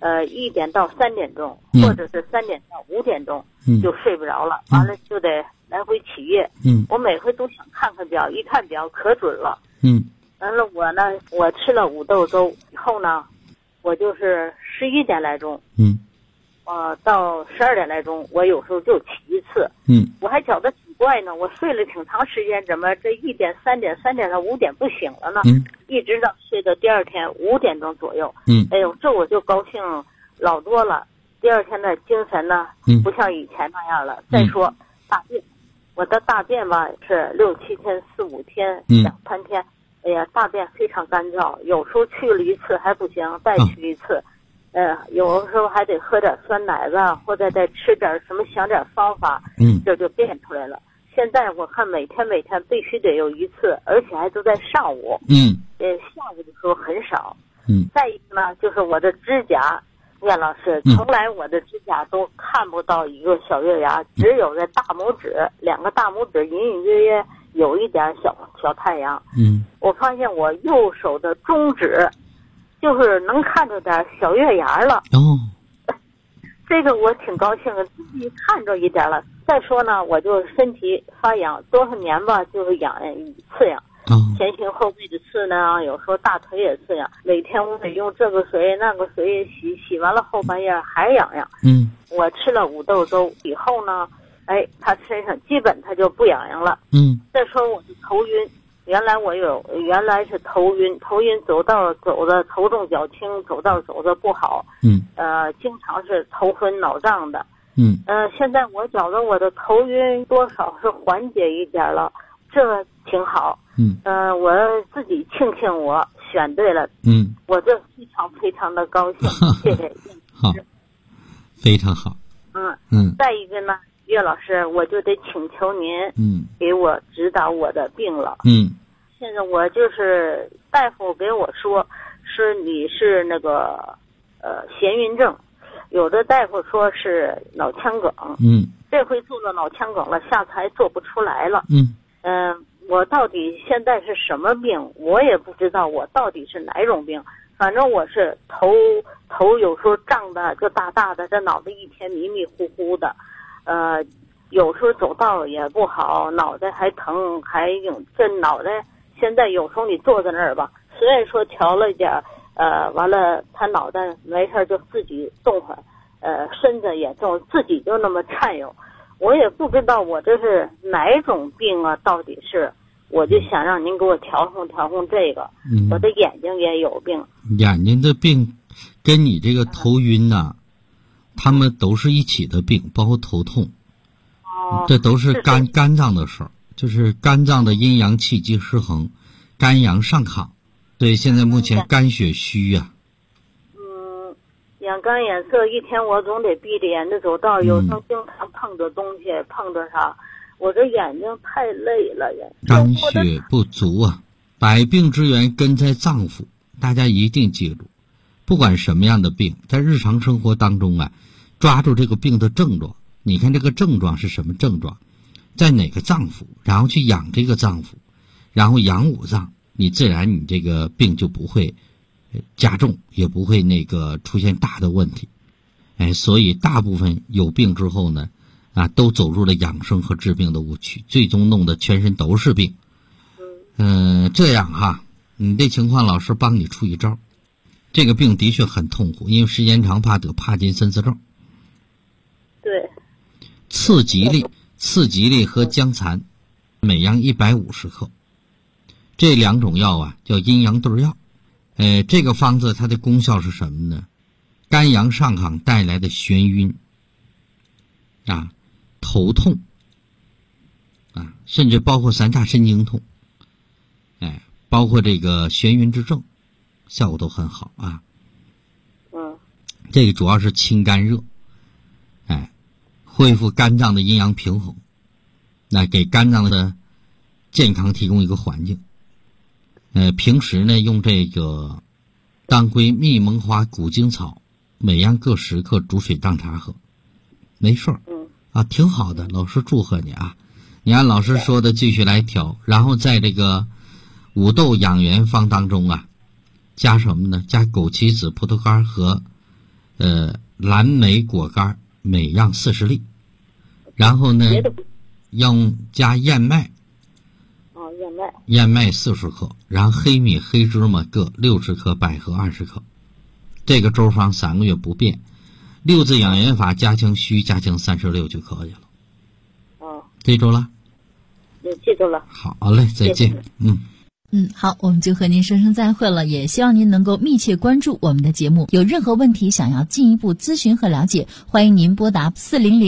1点到3点钟，或者是3点到5点钟就睡不着了。完了就得来回起夜。我每回都想看看表，一看表可准了。完了我吃了五豆粥以后呢，我就是11点来钟，到12点来钟，我有时候就起一次。我还觉得挺怪呢，我睡了挺长时间，怎么这1点、3点、3点到5点不醒了呢？一直到睡到第二天5点钟左右。哎呦，这我就高兴老多了。第二天的精神呢，不像以前那样了。再说大便，我的大便吧是6、7天、4、5天、2、3天。哎呀，大便非常干燥，有时候去了一次还不行，再去一次。有的时候还得喝点酸奶子，或者再吃点什么，想点方法，这就变出来了。现在我看每天必须得有一次，而且还都在上午。下午的时候很少。再一个呢，就是我的指甲，叶老师，从来我的指甲都看不到一个小月牙，只有在大拇指，2个大拇指隐隐约约有一点小太阳。我发现我右手的中指就是能看着点小月牙了。这个我挺高兴的，自己看着一点了。再说呢，我就身体发痒，多少年吧，就是刺痒。前胸后背的刺呢，有时候大腿也刺痒。每天我得用这个水那个水洗完了后半夜还痒痒。我吃了五豆粥以后呢，他身上基本他就不痒痒了。再说我的头晕，原来是头晕走的头重脚轻，走的不好。经常是头昏脑胀的。现在我觉得我的头晕多少是缓解一点了，这挺好。我自己庆幸我选对了。我这非常的高兴。谢谢。 好，非常好。 再一个呢，岳老师，我就得请求您，给我指导我的病了。现在我就是大夫给我说，是你是那个眩晕症，有的大夫说是脑腔梗。这回做了脑腔梗了，下次还做不出来了。我到底现在是什么病？我也不知道我到底是哪种病。反正我是头有时候胀的就大大的，这脑袋一天迷迷糊糊的。有时候走道也不好，脑袋还疼，这脑袋现在有时候你坐在那儿吧，虽然说调了一点，完了他脑袋没事就自己动会，身子也动，自己就那么颤悠。我也不知道我这是哪种病啊，到底是，我就想让您给我调控这个。我的眼睛也有病。 眼睛的病跟你这个头晕呐，他们都是一起的病，包括头痛。这都是肝脏的事儿，就是肝脏的阴阳气机失衡，肝阳上亢。对，现在目前肝血虚呀。 眼干眼涩，一天我总得闭着眼睛走道，有时候经常碰着东西，碰着啥，我这眼睛太累了呀。 肝血不足啊，百病之源根在脏腑，大家一定记住，不管什么样的病，在日常生活当中啊，抓住这个病的症状，你看这个症状是什么症状，在哪个脏腑，然后去养这个脏腑，然后养五脏，你自然你这个病就不会加重，也不会出现大的问题。所以大部分有病之后呢，都走入了养生和治病的误区，最终弄得全身都是病。这样哈，你这情况老师帮你出一招。这个病的确很痛苦，因为时间长怕得帕金森氏症。 对。 次吉利和姜蚕，每样150克。这2种药啊，叫阴阳对药。这个方子它的功效是什么呢？肝阳上亢带来的眩晕头痛甚至包括3叉神经痛，包括这个眩晕之症，效果都很好啊。这个主要是清肝热，恢复肝脏的阴阳平衡，给肝脏的健康提供一个环境。平时呢用这个当归、蜜蒙花、古精草，每样各10克，煮水当茶喝，没事儿。挺好的，老师祝贺你啊！你按老师说的继续来调，然后在这个五豆养元方当中啊，加什么呢？加枸杞子、葡萄干和蓝莓果干，每样40粒。然后呢，要加燕麦。燕麦40克，然后黑米、黑芝麻各60克，百合20克。这个粥方3个月不变。6字养元法加强虚，加强36就可以了。记住了？ 记住了。 好嘞，再见。 好，我们就和您说声再会了，也希望您能够密切关注我们的节目。有任何问题想要进一步咨询和了解，欢迎您拨打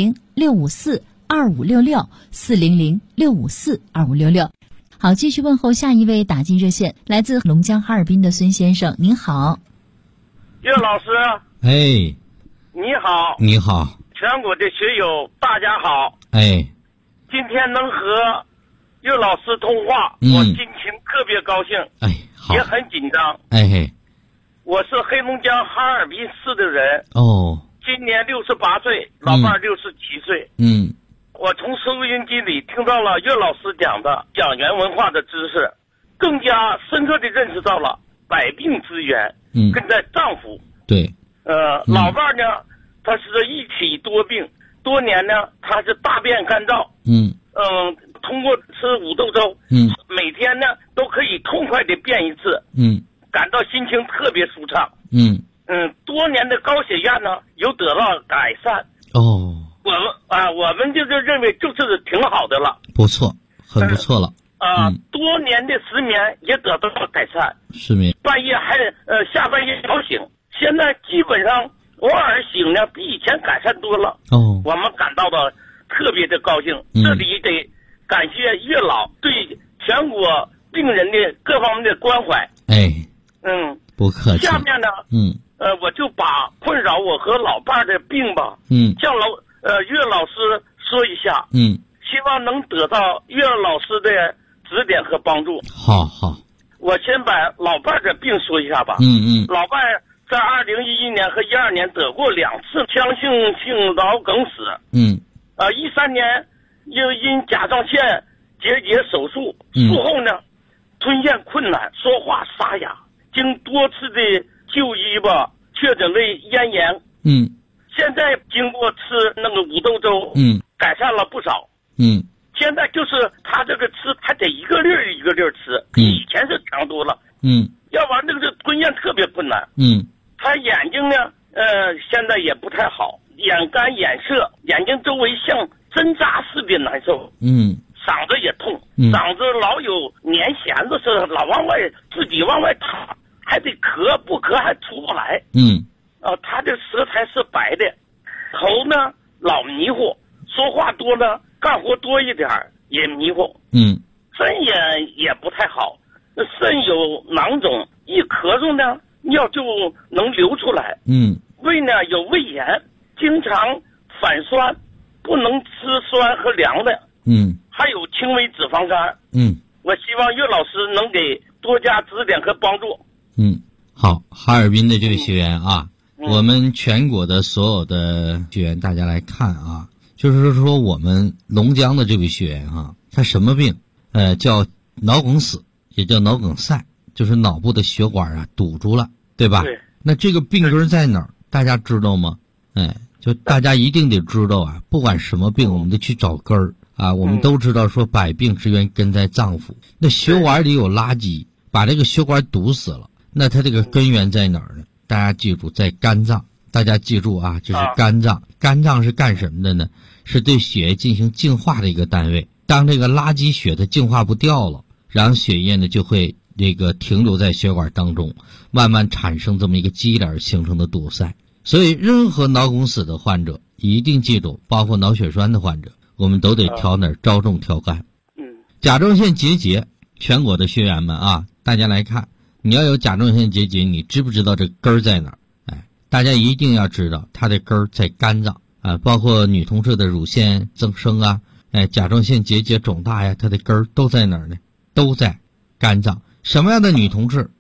400-654-2566，400-654-2566。好，继续问候下一位打进热线，来自龙江哈尔滨的孙先生，您好。 岳老师。 哎。 你好。 你好。 全国的学友大家好。 哎。 今天能和岳老师通话，我心情特别高兴。 哎，好。 也很紧张。 哎嘿。 我是黑龙江哈尔滨市的人。今年68岁，老伴67岁。我从收音机里听到了岳老师讲的养元文化的知识，更加深刻地认识到了百病之源跟在脏腑。 对。 老伴呢，他是一体多病，多年呢他是大便干燥。通过吃五豆粥，每天呢都可以痛快地便一次。感到心情特别舒畅。多年的高血压呢有得到改善。我们就是认为就是挺好的了。 不错，很不错了。 多年的失眠也得到了改善。 失眠半夜还下半夜吵醒，现在基本上偶尔醒呢比以前改善多了。我们感到的特别的高兴。这里得感谢岳老对全国病人的各方面的关怀。不客气。 下面呢我就把困扰我和老伴的病吧向岳老师说一下。希望能得到岳老师的指点和帮助。 好。 我先把老伴的病说一下吧。老伴在2011年和12年得过2次腔性脑梗死。13年又因甲状腺结节手术，术后呢吞咽困难，说话沙哑，经多次的就医吧，确诊为咽炎。现在经过吃那个五豆粥，改善了不少。现在就是他这个吃还得一个粒儿一个粒儿吃，比以前是强多了。要不然那个吞咽特别困难。他眼睛呢现在也不太好，眼干眼涩，眼睛周围像针扎似的难受。嗓子也痛，嗓子老有粘弦子似的，老往外自己往外淌，还得咳，不咳还出不来。他这舌苔是白的，头呢老迷糊，说话多呢，干活多一点也迷糊。肾也不太好，肾有囊肿，一咳嗽呢尿就能流出来。胃呢有胃炎，经常反酸，不能吃酸和凉的。还有轻微脂肪肝。我希望岳老师能给多加指点和帮助。 好，哈尔滨的这位学员啊，我们全国的所有的学员大家来看啊，就是说我们龙江的这位学员啊，他什么病？叫脑梗死，也叫脑梗塞，就是脑部的血管啊堵住了，对吧？ 对。 那这个病根在哪儿？大家知道吗？就大家一定得知道啊，不管什么病，我们得去找根儿啊。我们都知道说百病之源根在脏腑，那血管里有垃圾，把这个血管堵死了，那它这个根源在哪儿呢？大家记住，在肝脏。大家记住啊，这是肝脏。肝脏是干什么的呢？是对血进行净化的一个单位。当这个垃圾血它净化不掉了，然后血液呢就会这个停留在血管当中，慢慢产生这么一个积连形成的堵塞。所以任何脑梗死的患者一定记住，包括脑血栓的患者，我们都得调哪儿？着重调肝。甲状腺结节，全国的学员们啊，大家来看，你要有甲状腺结节，你知不知道这根儿在哪儿？大家一定要知道它的根儿在肝脏啊，包括女同志的乳腺增生啊，甲状腺结节肿大呀，它的根儿都在哪儿呢？都在肝脏。什么样的女同志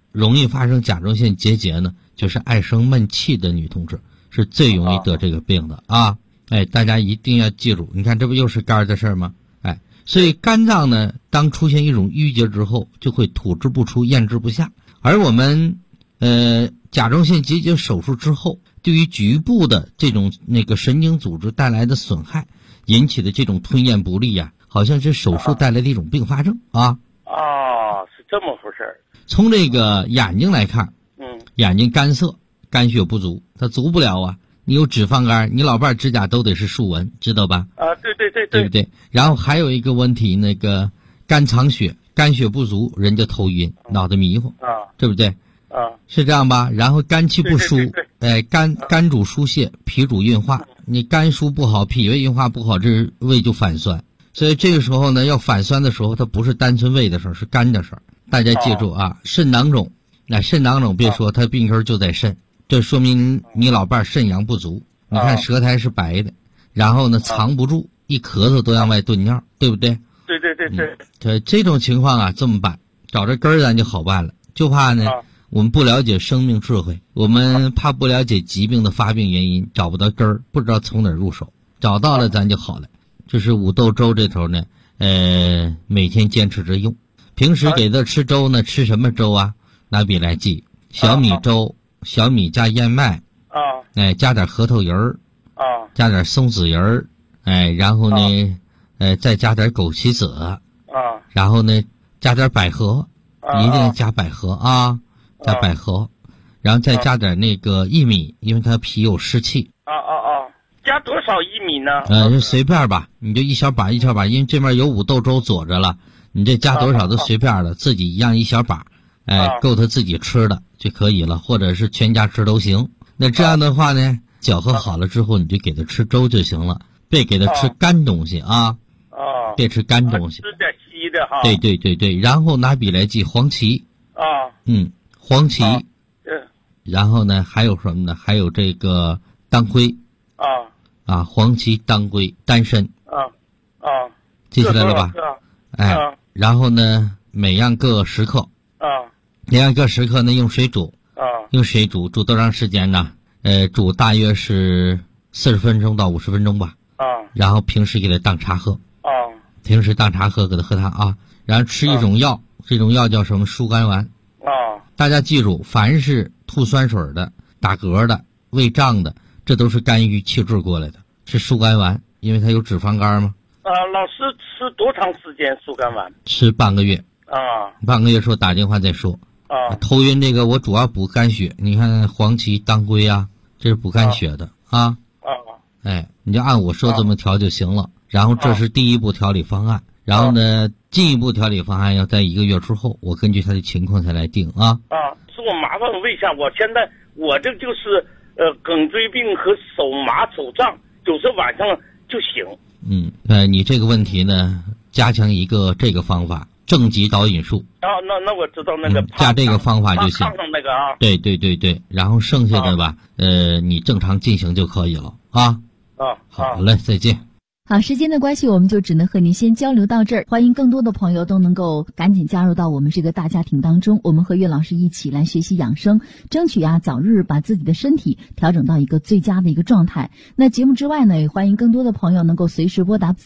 容易发生甲状腺结节呢，就是爱生闷气的女同志是最容易得这个病的啊。大家一定要记住，你看这不又是肝的事儿吗？所以肝脏呢，当出现一种淤结之后，就会吐之不出，咽之不下。而我们甲状腺结节手术之后，对于局部的这种神经组织带来的损害引起的这种吞咽不利呀，好像是手术带来的一种并发症啊。 是这么回事儿。从这个眼睛来看，眼睛干涩，肝血不足，它足不了啊。你有脂肪肝，你老伴指甲都得是竖纹，知道吧？对不对？然后还有一个问题，肝藏血，肝血不足，人家头晕，脑袋迷糊，对不对？是这样吧？然后肝气不舒，肝主疏泄，脾主运化，你肝疏不好，脾胃运化不好，这胃就反酸。所以这个时候呢，要反酸的时候，它不是单纯胃的事儿，是肝的事儿。大家记住啊，肾囊肿，肾囊肿别说，它病根就在肾。这说明你老伴肾阳不足，你看舌苔是白的，然后呢藏不住，一咳嗽都让外顿尿，对不对？ 对。 这种情况啊，这么办，找着根儿咱就好办了。就怕呢，我们不了解生命智慧，我们怕不了解疾病的发病原因，找不到根儿，不知道从哪儿入手。找到了咱就好了。就是五豆粥这头呢，每天坚持着用。平时给他吃粥呢，吃什么粥啊？拿笔来记：小米粥。小米加燕麦加点核桃仁儿加点松子仁儿然后呢再加点枸杞子然后呢加点百合一定加百合加百合然后再加点薏米，因为它脾有湿气加多少薏米呢？ 就随便吧，你就一小把一小把，因为这边有五豆粥佐着了，你这加多少都随便了，自己一样一小把够他自己吃的就可以了，或者是全家吃都行。那这样的话呢，搅和好了之后，你就给他吃粥就行了，别给他吃干东西别吃干东西， 吃点稀的哈。 对，然后拿笔来记黄芪黄芪然后呢还有什么呢？还有这个当归黄芪、当归、丹参记下来了吧？然后呢每样各10克每样各10克呢，用水煮用水煮多长时间呢？煮大约是40分钟到50分钟吧然后平时给他当茶喝平时当茶喝，给他喝汤然后吃一种药这种药叫什么？疏肝丸大家记住，凡是吐酸水的、打嗝的、胃胀的，这都是肝郁气滞过来的，吃疏肝丸，因为它有脂肪肝嘛。 老师吃多长时间疏肝丸？ 吃半个月半个月说打电话再说头晕这个我主要补肝血，你看黄芪、当归这是补肝血的你就按我说这么调就行了。然后这是第一步调理方案，然后呢进一步调理方案要在1个月之后，我根据他的情况才来定是我麻烦问一下，我现在我这就是颈椎病和手麻手胀，有时晚上就醒。 你这个问题呢，加强一个这个方法，正极导引术。 那我知道那个加这个方法就行。 炕上那个对，然后剩下的吧，你正常进行就可以了好嘞，再见。 好，时间的关系，我们就只能和您先交流到这儿。欢迎更多的朋友都能够赶紧加入到我们这个大家庭当中，我们和岳老师一起来学习养生，争取早日把自己的身体调整到一个最佳的一个状态。那节目之外呢，也欢迎更多的朋友能够随时拨打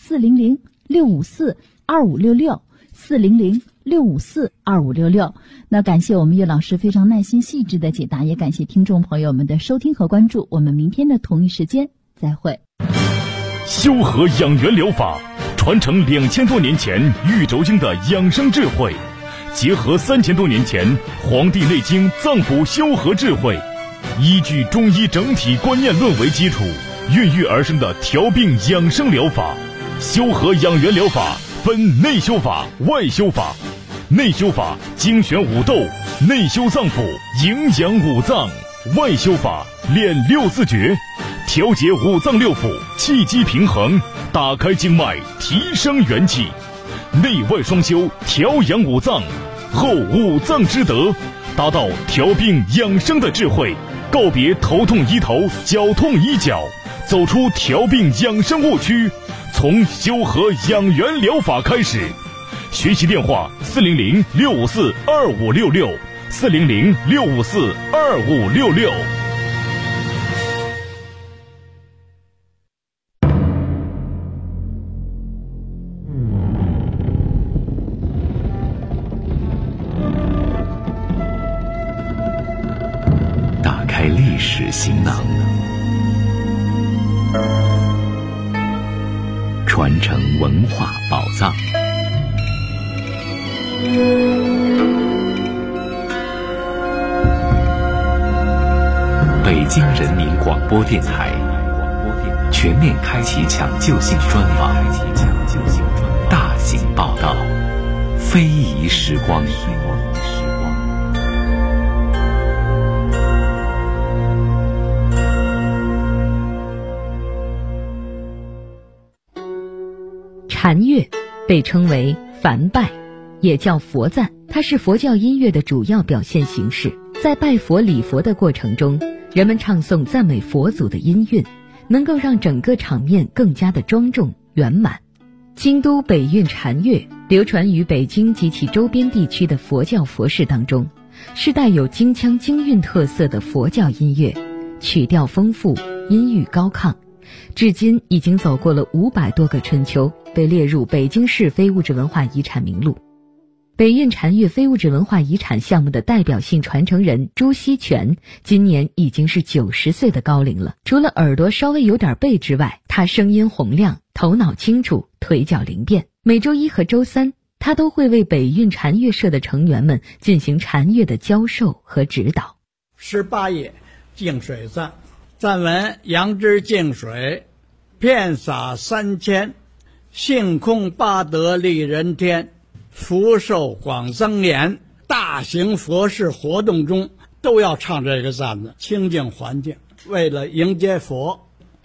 400-654-2566 400-654-2566。那感谢我们岳老师非常耐心细致的解答，也感谢听众朋友们的收听和关注。我们明天的同一时间再会。 修和养元疗法传承2000多年前玉轴经的养生智慧，结合3000多年前《黄帝内经》脏腑修和智慧，依据中医整体观念论为基础，孕育而生的调病养生疗法。修和养元疗法分内修法、外修法。内修法精选五豆，内修脏腑，营养五脏；外修法练6字诀，调节五脏六腑，气机平衡，打开经脉，提升元气。内外双修，调养五脏，后五脏之德，达到调病养生的智慧，告别头痛医头，脚痛医脚，走出调病养生误区，从修和养元疗法开始。学习电话400-654-2566 400-654-2566。 打开历史行囊，传承文化宝藏。北京人民广播电台全面开启抢救性专访，大型报道，非遗时光。 禅乐被称为梵拜，也叫佛赞，它是佛教音乐的主要表现形式。在拜佛礼佛的过程中，人们唱诵赞美佛祖的音韵，能够让整个场面更加的庄重圆满。京都北韵禅乐流传于北京及其周边地区的佛教佛事当中，是带有京腔京韵特色的佛教音乐，曲调丰富，音域高亢，至今已经走过了500多个春秋，被列入北京市非物质文化遗产名录。北韵禅乐非物质文化遗产项目的代表性传承人朱锡全今年已经是90岁的高龄了。除了耳朵稍微有点背之外，他声音洪亮，头脑清楚，腿脚灵便。每周1和周3，他都会为北韵禅乐社的成员们进行禅乐的教授和指导。 18页净水赞，赞文：杨枝净水，遍洒3000，性空八德利人天，福寿广增延。大型佛事活动中都要唱这个赞子，清净环境，为了迎接佛。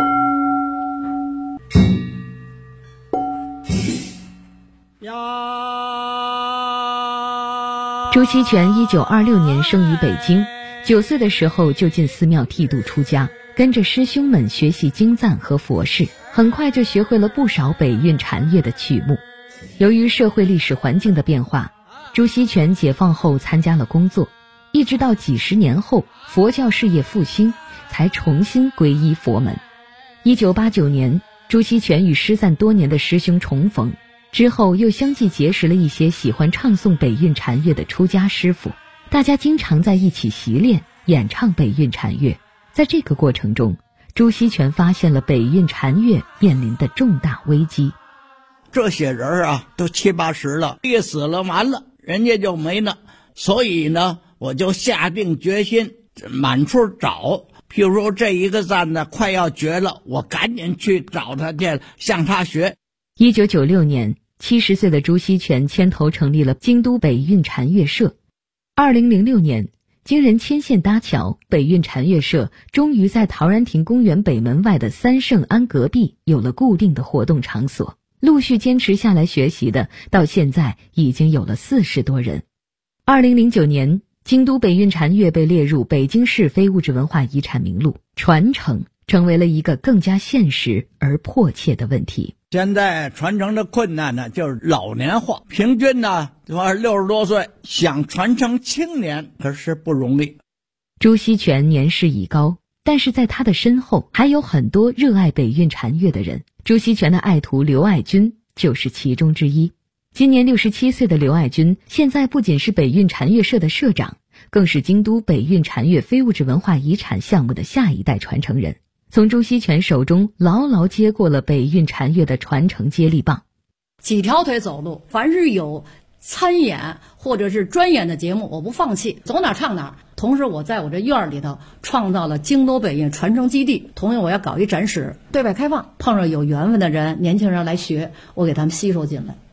朱锡全1926年生于北京，9岁的时候就进寺庙剃度出家，跟着师兄们学习经赞和佛事，很快就学会了不少北韵禅乐的曲目。由于社会历史环境的变化，朱锡全解放后参加了工作，一直到几十年后佛教事业复兴，才重新皈依佛门。1989年，朱锡全与失散多年的师兄重逢，之后又相继结识了一些喜欢唱诵北韵禅乐的出家师傅，大家经常在一起习练演唱北韵禅乐。在这个过程中，朱锡全发现了北韵禅乐面临的重大危机。 这些人啊，都70、80了，一死了完了，人家就没了。所以呢，我就下定决心满处找。譬如说这一个赞呢快要绝了，我赶紧去找他去，向他学。 1996年，70岁的朱锡全牵头成立了京都北韵禅乐社。2006年，经人牵线搭桥，北韵禅乐社终于在陶然亭公园北门外的三圣庵隔壁有了固定的活动场所。陆续坚持下来学习的，到现在已经有了40多人。2009年，京都北韵禅乐被列入北京市非物质文化遗产名录，传承成为了一个更加现实而迫切的问题。 现在传承的困难呢，就是老年化，平均呢60多岁，想传承青年可是不容易。 朱锡全年事已高，但是在他的身后还有很多热爱北韵禅乐的人。朱锡全的爱徒刘爱军就是其中之一。今年67岁的刘爱军，现在不仅是北韵禅乐社的社长，更是京都北韵禅乐非物质文化遗产项目的下一代传承人，从朱锡全手中牢牢接过了北韵禅乐的传承接力棒。 几条腿走路，凡是有参演或者是专演的节目，我不放弃，走哪唱哪。同时我在我这院里头创造了京都北韵传承基地，同样我要搞一展示，对外开放，碰上有缘分的人，年轻人来学，我给他们吸收进来。